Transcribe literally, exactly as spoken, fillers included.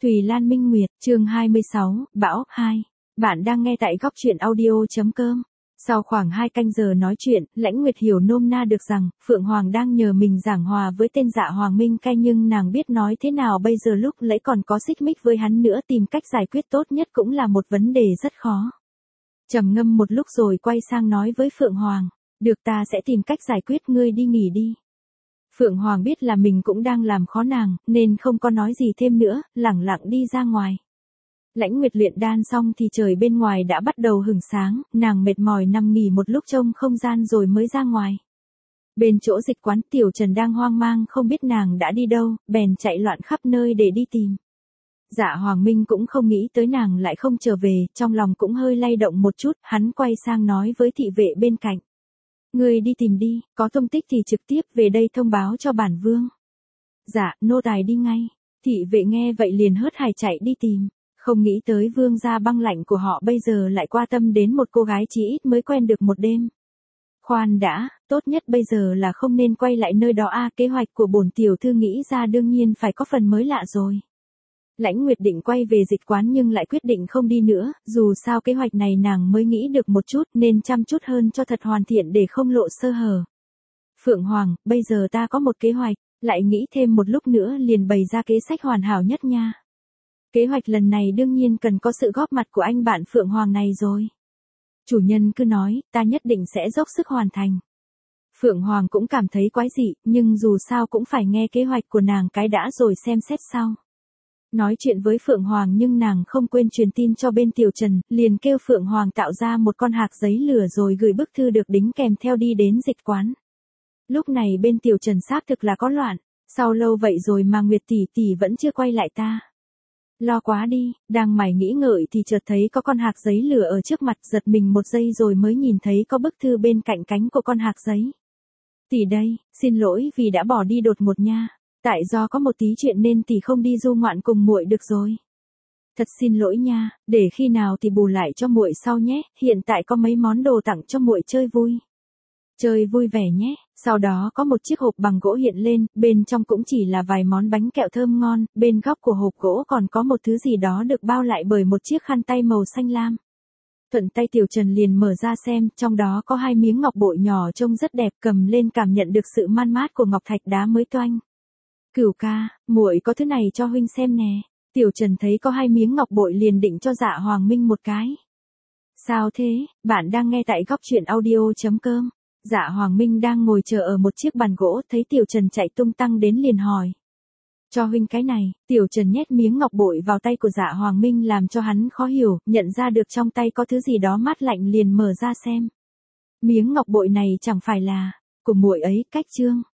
Thùy Lan Minh Nguyệt, chương hai mươi sáu, Bão hai. Bạn đang nghe tại góc truyện audio.com. Sau khoảng hai canh giờ nói chuyện, Lãnh Nguyệt hiểu nôm na được rằng, Phượng Hoàng đang nhờ mình giảng hòa với tên Dạ Hoàng Minh Cai, nhưng nàng biết nói thế nào bây giờ lúc lấy còn có xích mích với hắn nữa, tìm cách giải quyết tốt nhất cũng là một vấn đề rất khó. Trầm ngâm một lúc rồi quay sang nói với Phượng Hoàng, được, ta sẽ tìm cách giải quyết, ngươi đi nghỉ đi. Phượng Hoàng biết là mình cũng đang làm khó nàng, nên không có nói gì thêm nữa, lẳng lặng đi ra ngoài. Lãnh Nguyệt luyện đan xong thì trời bên ngoài đã bắt đầu hửng sáng, nàng mệt mỏi nằm nghỉ một lúc trong không gian rồi mới ra ngoài. Bên chỗ dịch quán, Tiểu Trần đang hoang mang không biết nàng đã đi đâu, bèn chạy loạn khắp nơi để đi tìm. Dạ Hoàng Minh cũng không nghĩ tới nàng lại không trở về, trong lòng cũng hơi lay động một chút, hắn quay sang nói với thị vệ bên cạnh. Ngươi đi tìm đi, có thông tích thì trực tiếp về đây thông báo cho bản vương. Dạ, nô tài đi ngay. Thị vệ nghe vậy liền hớt hải chạy đi tìm. Không nghĩ tới vương gia băng lạnh của họ bây giờ lại qua tâm đến một cô gái chỉ ít mới quen được một đêm. Khoan đã, tốt nhất bây giờ là không nên quay lại nơi đó a, kế hoạch của bổn tiểu thư nghĩ ra đương nhiên phải có phần mới lạ rồi. Lãnh Nguyệt định quay về dịch quán nhưng lại quyết định không đi nữa, dù sao kế hoạch này nàng mới nghĩ được một chút nên chăm chút hơn cho thật hoàn thiện để không lộ sơ hở. Phượng Hoàng, bây giờ ta có một kế hoạch, lại nghĩ thêm một lúc nữa liền bày ra kế sách hoàn hảo nhất nha. Kế hoạch lần này đương nhiên cần có sự góp mặt của anh bạn Phượng Hoàng này rồi. Chủ nhân cứ nói, ta nhất định sẽ dốc sức hoàn thành. Phượng Hoàng cũng cảm thấy quái dị, nhưng dù sao cũng phải nghe kế hoạch của nàng cái đã rồi xem xét sau. Nói chuyện với Phượng Hoàng nhưng nàng không quên truyền tin cho bên Tiểu Trần, liền kêu Phượng Hoàng tạo ra một con hạc giấy lửa rồi gửi bức thư được đính kèm theo đi đến dịch quán. Lúc này bên Tiểu Trần xác thực là có loạn, sau lâu vậy rồi mà Nguyệt tỷ tỷ vẫn chưa quay lại ta. Lo quá đi, đang mải nghĩ ngợi thì chợt thấy có con hạc giấy lửa ở trước mặt, giật mình một giây rồi mới nhìn thấy có bức thư bên cạnh cánh của con hạc giấy. Tỷ đây, xin lỗi vì đã bỏ đi đột ngột nha. Tại do có một tí chuyện nên tỷ không đi du ngoạn cùng muội được rồi. Thật xin lỗi nha, để khi nào thì bù lại cho muội sau nhé, hiện tại có mấy món đồ tặng cho muội chơi vui. Chơi vui vẻ nhé, sau đó có một chiếc hộp bằng gỗ hiện lên, bên trong cũng chỉ là vài món bánh kẹo thơm ngon, bên góc của hộp gỗ còn có một thứ gì đó được bao lại bởi một chiếc khăn tay màu xanh lam. Thuận tay Tiểu Trần liền mở ra xem, trong đó có hai miếng ngọc bội nhỏ trông rất đẹp, cầm lên cảm nhận được sự man mát của ngọc thạch đá mới toanh. Cửu ca, muội có thứ này cho huynh xem nè. Tiểu Trần thấy có hai miếng ngọc bội liền định cho Dạ Hoàng Minh một cái. Sao thế, bạn đang nghe tại góc truyện audio.com. Dạ Hoàng Minh đang ngồi chờ ở một chiếc bàn gỗ, thấy Tiểu Trần chạy tung tăng đến liền hỏi. Cho huynh cái này, Tiểu Trần nhét miếng ngọc bội vào tay của Dạ Hoàng Minh làm cho hắn khó hiểu, nhận ra được trong tay có thứ gì đó mát lạnh liền mở ra xem. Miếng ngọc bội này chẳng phải là của muội ấy, Cách Trương.